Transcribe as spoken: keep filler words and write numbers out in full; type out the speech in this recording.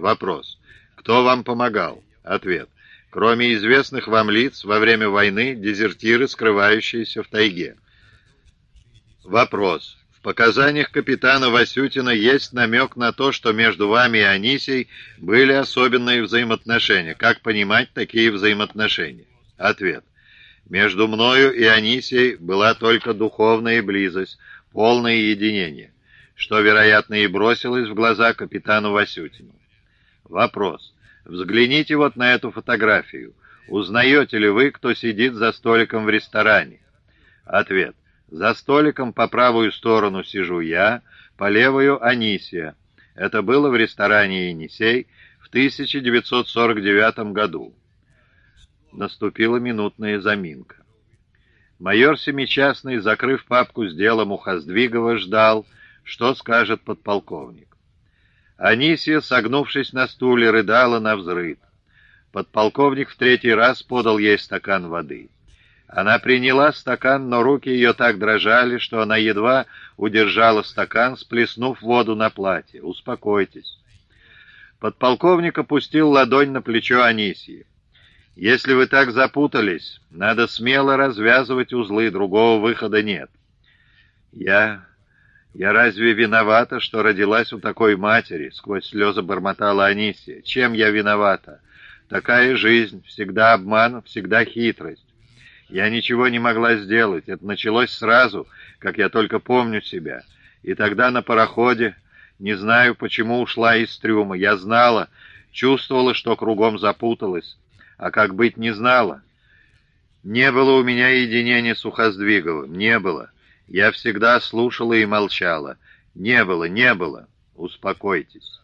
Вопрос. Кто вам помогал? Ответ. Кроме известных вам лиц, во время войны дезертиры, скрывающиеся в тайге. Вопрос. В показаниях капитана Васютина есть намек на то, что между вами и Анисией были особенные взаимоотношения. Как понимать такие взаимоотношения? Ответ. Между мною и Анисией была только духовная близость, полное единение, что, вероятно, и бросилось в глаза капитану Васютину. Вопрос. Взгляните вот на эту фотографию. Узнаете ли вы, кто сидит за столиком в ресторане? Ответ. За столиком по правую сторону сижу я, по левую Анисия. Это было в ресторане «Енисей» в тысяча девятьсот сорок девятом году. Наступила минутная заминка. Майор Семичастный, закрыв папку с делом у Хоздвигова, ждал, что скажет подполковник. Анисия, согнувшись на стуле, рыдала навзрыд. Подполковник в третий раз подал ей стакан воды. Она приняла стакан, но руки ее так дрожали, что она едва удержала стакан, сплеснув воду на платье. «Успокойтесь». Подполковник опустил ладонь на плечо Анисии. «Если вы так запутались, надо смело развязывать узлы, другого выхода нет». «Я... я разве виновата, что родилась у такой матери?» — сквозь слезы бормотала Анисия. «Чем я виновата? Такая жизнь, всегда обман, всегда хитрость. Я ничего не могла сделать. Это началось сразу, как я только помню себя. И тогда на пароходе, не знаю, почему ушла из трюма. Я знала, чувствовала, что кругом запуталась. А как быть, не знала. Не было у меня единения с Ухоздвиговым. Не было. Я всегда слушала и молчала. Не было, не было. Успокойтесь».